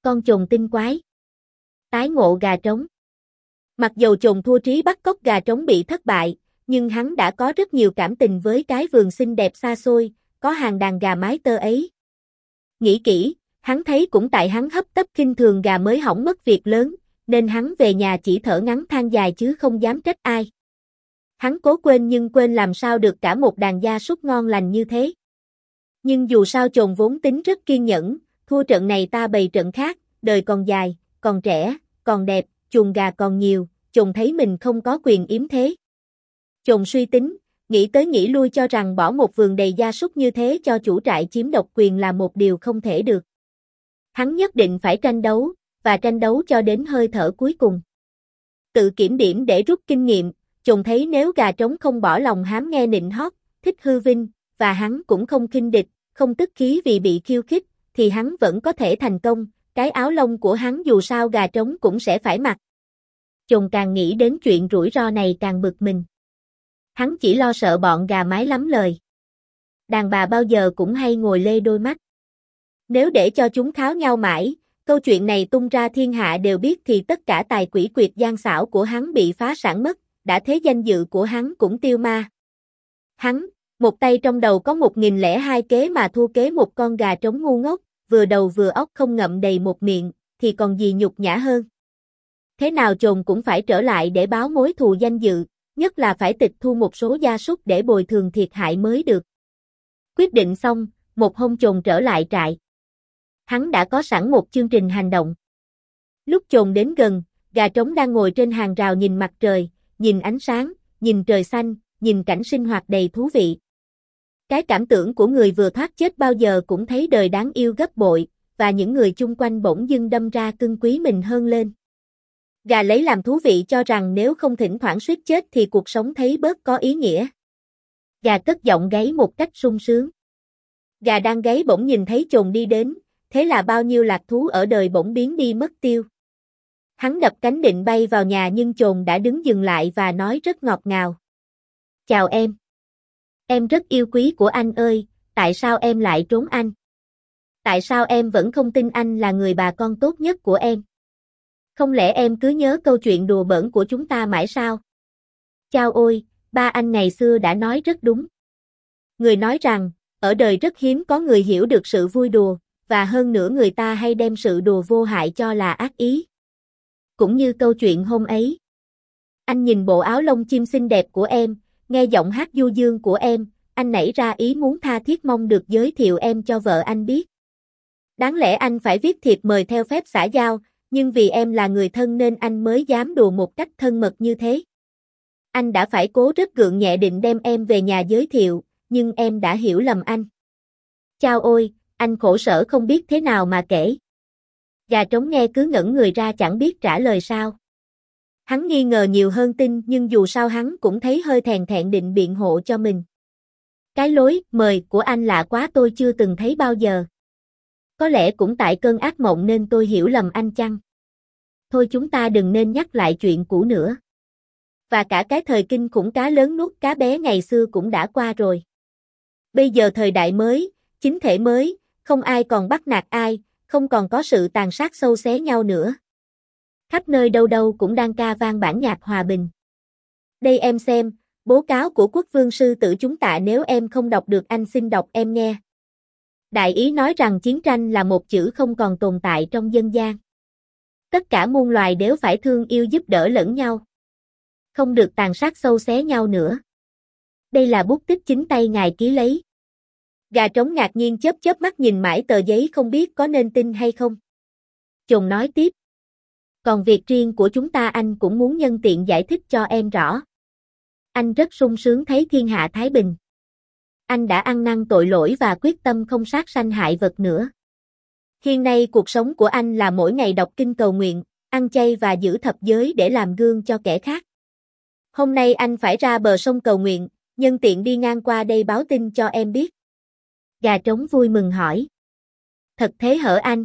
con chồn tinh quái. Tái ngộ gà trống. Mặc dầu chồn thua trí bắt cóc gà trống bị thất bại, nhưng hắn đã có rất nhiều cảm tình với cái vườn xinh đẹp xa xôi, có hàng đàn gà mái tơ ấy. Nghĩ kỹ, hắn thấy cũng tại hắn hấp tấp khinh thường gà mới hỏng mất việc lớn, nên hắn về nhà chỉ thở ngắn than dài chứ không dám trách ai. Hắn cố quên nhưng quên làm sao được cả một đàn gia súc ngon lành như thế. Nhưng dù sao chồn vốn tính rất kiên nhẫn, thua trận này ta bày trận khác, đời còn dài, còn trẻ, còn đẹp, chuồng gà còn nhiều, chồn thấy mình không có quyền yếm thế. Chồn suy tính, nghĩ tới nghĩ lui cho rằng bỏ một vườn đầy gia súc như thế cho chủ trại chiếm độc quyền là một điều không thể được. Hắn nhất định phải tranh đấu, và tranh đấu cho đến hơi thở cuối cùng. Tự kiểm điểm để rút kinh nghiệm, chồn thấy nếu gà trống không bỏ lòng hám nghe nịnh hót, thích hư vinh, và hắn cũng không khinh địch, không tức khí vì bị khiêu khích, thì hắn vẫn có thể thành công, cái áo lông của hắn dù sao gà trống cũng sẽ phải mặc. Chồn càng nghĩ đến chuyện rủi ro này càng bực mình. Hắn chỉ lo sợ bọn gà mái lắm lời. Đàn bà bao giờ cũng hay ngồi lê đôi mắt. Nếu để cho chúng kháo nhau mãi, câu chuyện này tung ra thiên hạ đều biết thì tất cả tài quỷ quyệt gian xảo của hắn bị phá sản mất, đã thế danh dự của hắn cũng tiêu ma. Hắn, một tay trong đầu có 1002 kế mà thua kế một con gà trống ngu ngốc, vừa đầu vừa óc không ngậm đầy một miệng, thì còn gì nhục nhã hơn. Thế nào chồn cũng phải trở lại để báo mối thù danh dự, nhất là phải tịch thu một số gia súc để bồi thường thiệt hại mới được. Quyết định xong, một hôm chồn trở lại trại. Hắn đã có sẵn một chương trình hành động. Lúc chồn đến gần, gà trống đang ngồi trên hàng rào nhìn mặt trời, nhìn ánh sáng, nhìn trời xanh, nhìn cảnh sinh hoạt đầy thú vị. Cái cảm tưởng của người vừa thoát chết bao giờ cũng thấy đời đáng yêu gấp bội, và những người chung quanh bỗng dưng đâm ra cưng quý mình hơn lên. Gà lấy làm thú vị cho rằng nếu không thỉnh thoảng suýt chết thì cuộc sống thấy bớt có ý nghĩa. Gà cất giọng gáy một cách sung sướng. Gà đang gáy bỗng nhìn thấy chồn đi đến, thế là bao nhiêu lạc thú ở đời bỗng biến đi mất tiêu. Hắn đập cánh định bay vào nhà nhưng chồn đã đứng dừng lại và nói rất ngọt ngào. Chào em. Em rất yêu quý của anh ơi, tại sao em lại trốn anh? Tại sao em vẫn không tin anh là người bà con tốt nhất của em? Không lẽ em cứ nhớ câu chuyện đùa bỡn của chúng ta mãi sao? Chao ôi, ba anh ngày xưa đã nói rất đúng. Người nói rằng, ở đời rất hiếm có người hiểu được sự vui đùa, và hơn nữa người ta hay đem sự đùa vô hại cho là ác ý. Cũng như câu chuyện hôm ấy. Anh nhìn bộ áo lông chim xinh đẹp của em, nghe giọng hát du dương của em, anh nảy ra ý muốn tha thiết mong được giới thiệu em cho vợ anh biết. Đáng lẽ anh phải viết thiệp mời theo phép xã giao, nhưng vì em là người thân nên anh mới dám đùa một cách thân mật như thế. Anh đã phải cố rất gượng nhẹ định đem em về nhà giới thiệu, nhưng em đã hiểu lầm anh. Chao ôi, anh khổ sở không biết thế nào mà kể. Gà trống nghe cứ ngẩn người ra chẳng biết trả lời sao. Hắn nghi ngờ nhiều hơn tin nhưng dù sao hắn cũng thấy hơi thèn thẹn định biện hộ cho mình. Cái lối mời của anh lạ quá tôi chưa từng thấy bao giờ. Có lẽ cũng tại cơn ác mộng nên tôi hiểu lầm anh chăng? Thôi chúng ta đừng nên nhắc lại chuyện cũ nữa. Và cả cái thời kinh khủng cá lớn nuốt cá bé ngày xưa cũng đã qua rồi. Bây giờ thời đại mới, chính thể mới, không ai còn bắt nạt ai, không còn có sự tàn sát sâu xé nhau nữa. Khắp nơi đâu đâu cũng đang ca vang bản nhạc hòa bình. Đây em xem, bố cáo của quốc vương sư tử chúng ta nếu em không đọc được anh xin đọc em nghe. Đại ý nói rằng chiến tranh là một chữ không còn tồn tại trong dân gian. Tất cả muôn loài đều phải thương yêu giúp đỡ lẫn nhau. Không được tàn sát sâu xé nhau nữa. Đây là bút tích chính tay ngài ký lấy. Gà trống ngạc nhiên chớp chớp mắt nhìn mãi tờ giấy không biết có nên tin hay không. Chồn nói tiếp. Còn việc riêng của chúng ta anh cũng muốn nhân tiện giải thích cho em rõ. Anh rất sung sướng thấy thiên hạ thái bình. Anh đã ăn năn tội lỗi và quyết tâm không sát sanh hại vật nữa. Hiện nay cuộc sống của anh là mỗi ngày đọc kinh cầu nguyện, ăn chay và giữ thập giới để làm gương cho kẻ khác. Hôm nay anh phải ra bờ sông cầu nguyện, nhân tiện đi ngang qua đây báo tin cho em biết. Gà trống vui mừng hỏi. Thật thế hở anh?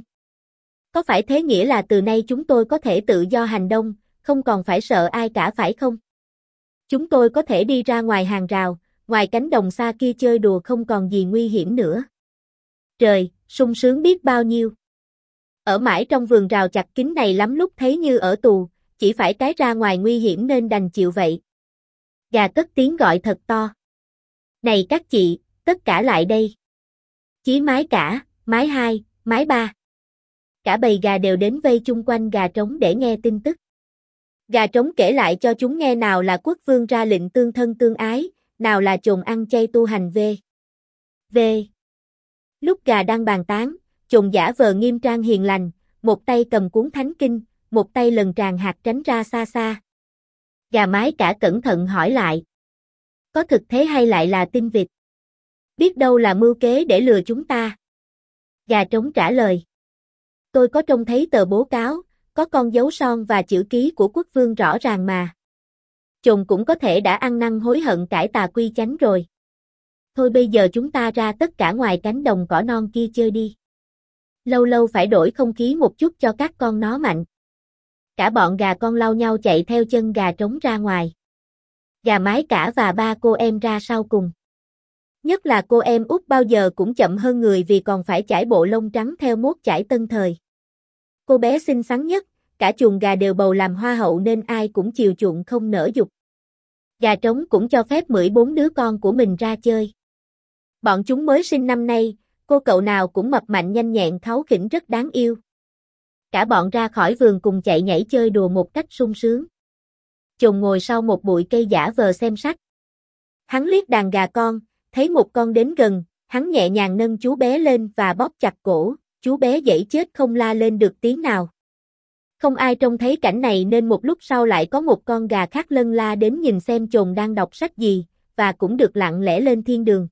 Có phải thế nghĩa là từ nay chúng tôi có thể tự do hành động, không còn phải sợ ai cả phải không? Chúng tôi có thể đi ra ngoài hàng rào, ngoài cánh đồng xa kia chơi đùa không còn gì nguy hiểm nữa. Trời, sung sướng biết bao nhiêu. Ở mãi trong vườn rào chặt kín này lắm lúc thấy như ở tù, chỉ phải cái ra ngoài nguy hiểm nên đành chịu vậy. Gà cất tiếng gọi thật to. Này các chị, tất cả lại đây. Chí mái cả, mái hai, mái ba. Cả bầy gà đều đến vây chung quanh gà trống để nghe tin tức. Gà trống kể lại cho chúng nghe nào là quốc vương ra lệnh tương thân tương ái, nào là chồn ăn chay tu hành v. Lúc gà đang bàn tán, chồn giả vờ nghiêm trang hiền lành, một tay cầm cuốn thánh kinh, một tay lần tràn hạt tránh ra xa xa. Gà mái cả cẩn thận hỏi lại. Có thực thế hay lại là tin vịt? Biết đâu là mưu kế để lừa chúng ta. Gà trống trả lời. Tôi có trông thấy tờ bố cáo, có con dấu son và chữ ký của quốc vương rõ ràng mà. Chồn cũng có thể đã ăn năn hối hận cải tà quy chánh rồi. Thôi bây giờ chúng ta ra tất cả ngoài cánh đồng cỏ non kia chơi đi. Lâu lâu phải đổi không khí một chút cho các con nó mạnh. Cả bọn gà con lau nhau chạy theo chân gà trống ra ngoài. Gà mái cả và ba cô em ra sau cùng. Nhất là cô em út bao giờ cũng chậm hơn người vì còn phải chải bộ lông trắng theo mốt chải tân thời. Cô bé xinh xắn nhất, cả chuồng gà đều bầu làm hoa hậu nên ai cũng chiều chuộng không nỡ dục. Gà trống cũng cho phép 14 đứa con của mình ra chơi. Bọn chúng mới sinh năm nay, cô cậu nào cũng mập mạnh nhanh nhẹn kháu khỉnh rất đáng yêu. Cả bọn ra khỏi vườn cùng chạy nhảy chơi đùa một cách sung sướng. Chồn ngồi sau một bụi cây giả vờ xem sách. Hắn liếc đàn gà con, thấy một con đến gần, hắn nhẹ nhàng nâng chú bé lên và bóp chặt cổ, chú bé dãy chết không la lên được tiếng nào. Không ai trông thấy cảnh này nên một lúc sau lại có một con gà khác lân la đến nhìn xem chồn đang đọc sách gì, và cũng được lặng lẽ lên thiên đường.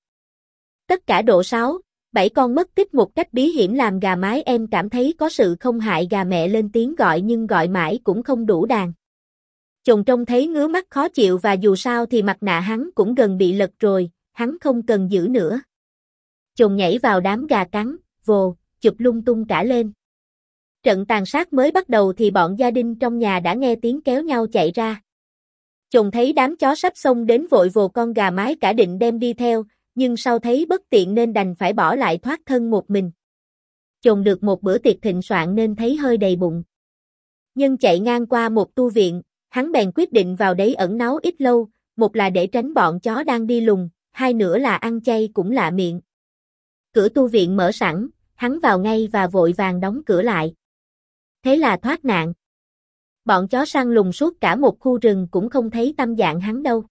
Tất cả độ 6, 7 con mất tích một cách bí hiểm làm gà mái em cảm thấy có sự không hại. Gà mẹ lên tiếng gọi nhưng gọi mãi cũng không đủ đàn. Chồn trông thấy ngứa mắt khó chịu và dù sao thì mặt nạ hắn cũng gần bị lật rồi, hắn không cần giữ nữa. Chồn nhảy vào đám gà cắn, vồ, chụp lung tung cả lên. Trận tàn sát mới bắt đầu thì bọn gia đình trong nhà đã nghe tiếng kéo nhau chạy ra. Chồn thấy đám chó sắp xông đến vội vồ con gà mái cả định đem đi theo, nhưng sau thấy bất tiện nên đành phải bỏ lại thoát thân một mình. Chồn được một bữa tiệc thịnh soạn nên thấy hơi đầy bụng. Nhưng chạy ngang qua một tu viện, hắn bèn quyết định vào đấy ẩn náu ít lâu, một là để tránh bọn chó đang đi lùng, hai nữa là ăn chay cũng lạ miệng. Cửa tu viện mở sẵn, hắn vào ngay và vội vàng đóng cửa lại. Thế là thoát nạn. Bọn chó săn lùng suốt cả một khu rừng cũng không thấy tăm dạng hắn đâu.